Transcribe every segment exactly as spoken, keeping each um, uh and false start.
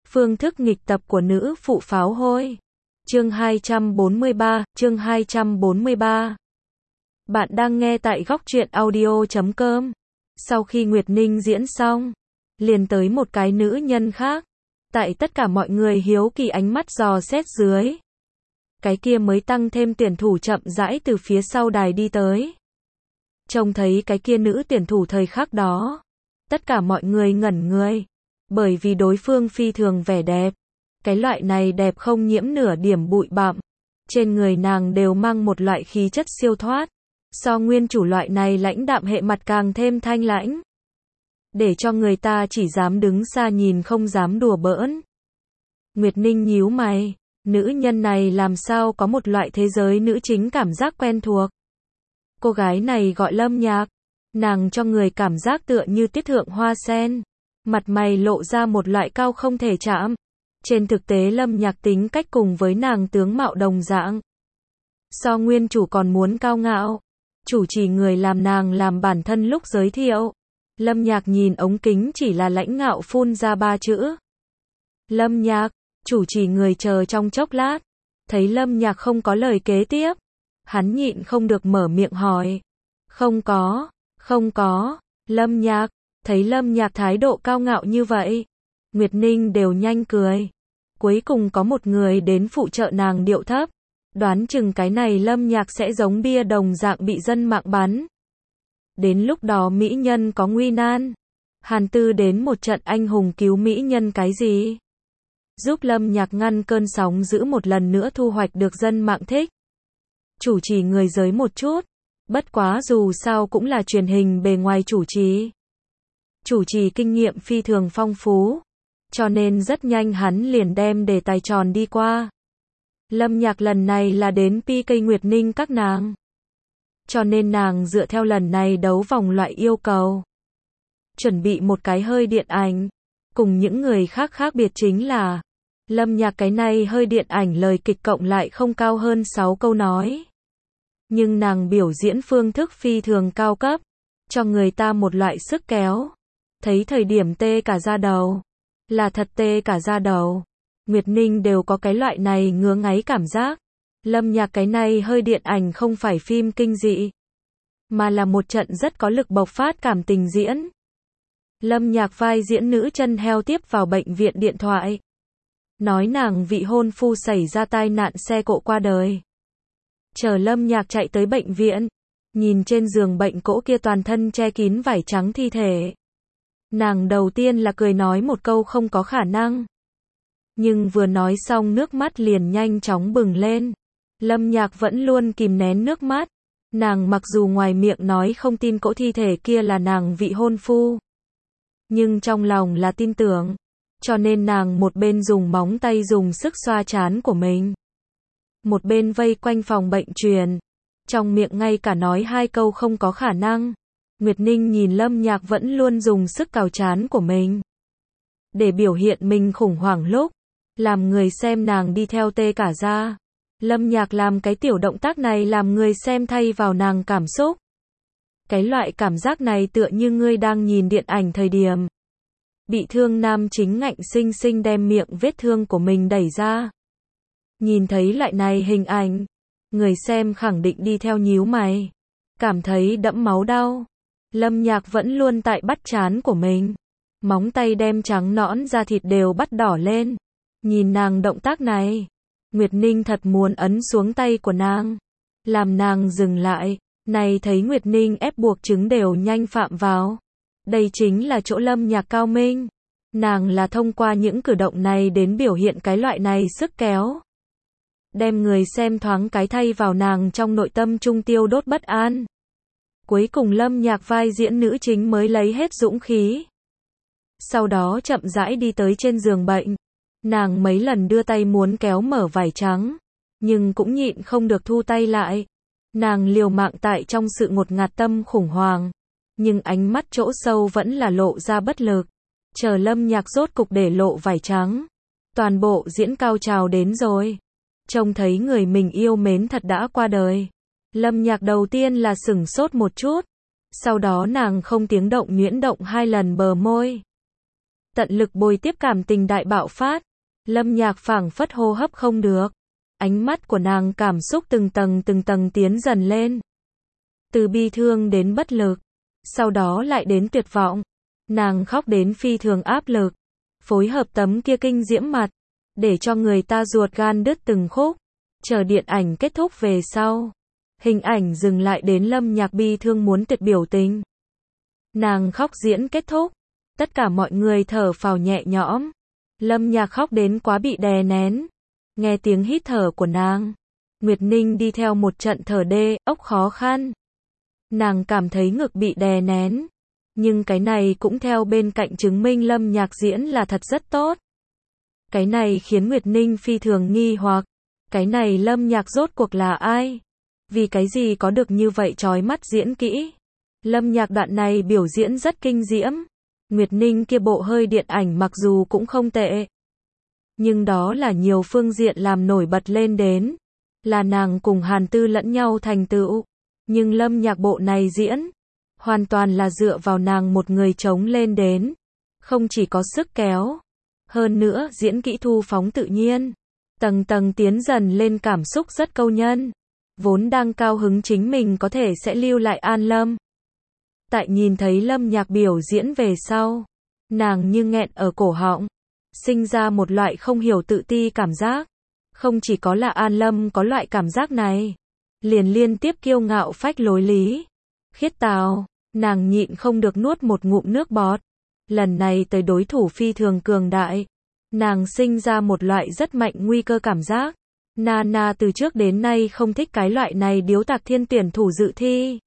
Phương thức nghịch tập của nữ phụ pháo hôi. Chương hai trăm bốn mươi ba, chương hai trăm bốn mươi ba. Bạn đang nghe tại góc truyện audio chấm com. Sau khi Nguyệt Ninh diễn xong, liền tới một cái nữ nhân khác. Tại tất cả mọi người hiếu kỳ ánh mắt dò xét dưới, cái kia mới tăng thêm tuyển thủ chậm rãi từ phía sau đài đi tới. Trông thấy cái kia nữ tuyển thủ thời khắc đó, tất cả mọi người ngẩn người, bởi vì đối phương phi thường vẻ đẹp. Cái loại này đẹp không nhiễm nửa điểm bụi bặm. Trên người nàng đều mang một loại khí chất siêu thoát. So nguyên chủ loại này lãnh đạm hệ mặt càng thêm thanh lãnh, để cho người ta chỉ dám đứng xa nhìn không dám đùa bỡn. Nguyệt Ninh nhíu mày, nữ nhân này làm sao có một loại thế giới nữ chính cảm giác quen thuộc. Cô gái này gọi Lâm Nhạc, nàng cho người cảm giác tựa như tiết thượng hoa sen, mặt mày lộ ra một loại cao không thể chạm. Trên thực tế Lâm Nhạc tính cách cùng với nàng tướng mạo đồng dạng, so nguyên chủ còn muốn cao ngạo. Chủ trì người làm nàng làm bản thân lúc giới thiệu, Lâm Nhạc nhìn ống kính chỉ là lãnh ngạo phun ra ba chữ: Lâm Nhạc. Chủ trì người chờ trong chốc lát, thấy Lâm Nhạc không có lời kế tiếp, hắn nhịn không được mở miệng hỏi: Không có, không có. Lâm Nhạc, thấy Lâm Nhạc thái độ cao ngạo như vậy, Nguyệt Ninh đều nhanh cười. Cuối cùng có một người đến phụ trợ nàng điệu thấp, đoán chừng cái này Lâm Nhạc sẽ giống bia đồng dạng bị dân mạng bắn. Đến lúc đó mỹ nhân có nguy nan, Hàn Tư đến một trận anh hùng cứu mỹ nhân cái gì, giúp Lâm Nhạc ngăn cơn sóng dữ một lần nữa thu hoạch được dân mạng thích. Chủ trì người giới một chút, bất quá dù sao cũng là truyền hình bề ngoài chủ trì. Chủ trì kinh nghiệm phi thường phong phú, cho nên rất nhanh hắn liền đem đề tài tròn đi qua. Lâm Nhạc lần này là đến pê ca Nguyệt Ninh các nàng, cho nên nàng dựa theo lần này đấu vòng loại yêu cầu, chuẩn bị một cái hơi điện ảnh. Cùng những người khác khác biệt chính là, Lâm Nhạc cái này hơi điện ảnh lời kịch cộng lại không cao hơn sáu câu nói. Nhưng nàng biểu diễn phương thức phi thường cao cấp, cho người ta một loại sức kéo. Thấy thời điểm tê cả da đầu, là thật tê cả da đầu. Nguyệt Ninh đều có cái loại này ngứa ngáy cảm giác. Lâm Nhạc cái này hơi điện ảnh không phải phim kinh dị, mà là một trận rất có lực bộc phát cảm tình diễn. Lâm Nhạc vai diễn nữ chân heo tiếp vào bệnh viện điện thoại, nói nàng vị hôn phu xảy ra tai nạn xe cộ qua đời. Chờ Lâm Nhạc chạy tới bệnh viện, nhìn trên giường bệnh cỗ kia toàn thân che kín vải trắng thi thể, nàng đầu tiên là cười nói một câu không có khả năng. Nhưng vừa nói xong nước mắt liền nhanh chóng bừng lên. Lâm Nhạc vẫn luôn kìm nén nước mắt. Nàng mặc dù ngoài miệng nói không tin cỗ thi thể kia là nàng vị hôn phu, nhưng trong lòng là tin tưởng. Cho nên nàng một bên dùng móng tay dùng sức xoa trán của mình, một bên vây quanh phòng bệnh truyền, trong miệng ngay cả nói hai câu không có khả năng. Nguyệt Ninh nhìn Lâm Nhạc vẫn luôn dùng sức cào trán của mình, để biểu hiện mình khủng hoảng lúc, làm người xem nàng đi theo tê cả da. Lâm Nhạc làm cái tiểu động tác này làm người xem thay vào nàng cảm xúc. Cái loại cảm giác này tựa như ngươi đang nhìn điện ảnh thời điểm bị thương nam chính ngạnh sinh sinh đem miệng vết thương của mình đẩy ra. Nhìn thấy loại này hình ảnh, người xem khẳng định đi theo nhíu mày, cảm thấy đẫm máu đau. Lâm Nhạc vẫn luôn tại bắt trán của mình, móng tay đem trắng nõn da thịt đều bắt đỏ lên. Nhìn nàng động tác này, Nguyệt Ninh thật muốn ấn xuống tay của nàng, làm nàng dừng lại. Này thấy Nguyệt Ninh ép buộc trứng đều nhanh phạm vào. Đây chính là chỗ Lâm Nhạc cao minh. Nàng là thông qua những cử động này đến biểu hiện cái loại này sức kéo, đem người xem thoáng cái thay vào nàng trong nội tâm trung tiêu đốt bất an. Cuối cùng Lâm Nhạc vai diễn nữ chính mới lấy hết dũng khí, sau đó chậm rãi đi tới trên giường bệnh. Nàng mấy lần đưa tay muốn kéo mở vải trắng, nhưng cũng nhịn không được thu tay lại. Nàng liều mạng tại trong sự ngột ngạt tâm khủng hoảng, nhưng ánh mắt chỗ sâu vẫn là lộ ra bất lực. Chờ Lâm Nhạc rốt cục để lộ vải trắng, toàn bộ diễn cao trào đến rồi. Trông thấy người mình yêu mến thật đã qua đời, Lâm Nhạc đầu tiên là sửng sốt một chút, sau đó nàng không tiếng động nhuyễn động hai lần bờ môi. tận lực bồi tiếp cảm tình đại bạo phát. Lâm Nhạc phảng phất hô hấp không được. Ánh mắt của nàng cảm xúc từng tầng từng tầng tiến dần lên. Từ bi thương đến bất lực, sau đó lại đến tuyệt vọng. Nàng khóc đến phi thường áp lực, phối hợp tấm kia kinh diễm mặt, để cho người ta ruột gan đứt từng khúc. Chờ điện ảnh kết thúc về sau, hình ảnh dừng lại đến Lâm Nhạc bi thương muốn tuyệt biểu tình. Nàng khóc diễn kết thúc, tất cả mọi người thở phào nhẹ nhõm. Lâm Nhạc khóc đến quá bị đè nén. Nghe tiếng hít thở của nàng, Nguyệt Ninh đi theo một trận thở đê, ốc khó khăn. Nàng cảm thấy ngực bị đè nén, nhưng cái này cũng theo bên cạnh chứng minh Lâm Nhạc diễn là thật rất tốt. Cái này khiến Nguyệt Ninh phi thường nghi hoặc, cái này Lâm Nhạc rốt cuộc là ai? Vì cái gì có được như vậy chói mắt diễn kỹ? Lâm Nhạc đoạn này biểu diễn rất kinh diễm. Nguyệt Ninh kia bộ hơi điện ảnh mặc dù cũng không tệ, nhưng đó là nhiều phương diện làm nổi bật lên đến, là nàng cùng Hàn Tư lẫn nhau thành tựu. Nhưng Lâm Nhạc bộ này diễn, hoàn toàn là dựa vào nàng một người chống lên đến. Không chỉ có sức kéo, hơn nữa diễn kỹ thu phóng tự nhiên, tầng tầng tiến dần lên cảm xúc rất câu nhân. Vốn đang cao hứng chính mình có thể sẽ lưu lại An Lâm. Tại nhìn thấy Lâm Nhạc biểu diễn về sau, nàng như nghẹn ở cổ họng, sinh ra một loại không hiểu tự ti cảm giác. Không chỉ có là An Lâm có loại cảm giác này, liền liên tiếp kiêu ngạo phách lối Lý Khiết Tào, nàng nhịn không được nuốt một ngụm nước bọt. Lần này tới đối thủ phi thường cường đại, nàng sinh ra một loại rất mạnh nguy cơ cảm giác. Nana từ trước đến nay không thích cái loại này điếu tạc thiên tuyển thủ dự thi.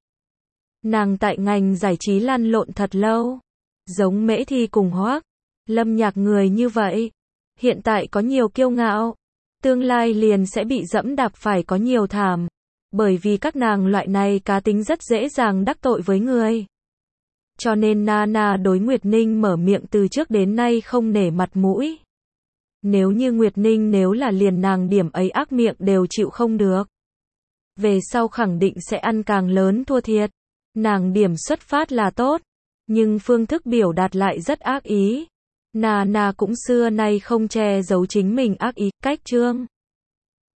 Nàng tại ngành giải trí lăn lộn thật lâu, giống Mễ Thi cùng Hoác, Lâm Nhạc người như vậy, hiện tại có nhiều kiêu ngạo, tương lai liền sẽ bị dẫm đạp phải có nhiều thảm, bởi vì các nàng loại này cá tính rất dễ dàng đắc tội với người. Cho nên Nana đối Nguyệt Ninh mở miệng từ trước đến nay không nể mặt mũi. Nếu như Nguyệt Ninh nếu là liền nàng điểm ấy ác miệng đều chịu không được, về sau khẳng định sẽ ăn càng lớn thua thiệt. Nàng điểm xuất phát là tốt, nhưng phương thức biểu đạt lại rất ác ý. Nana cũng xưa nay không che giấu chính mình ác ý, cách trương.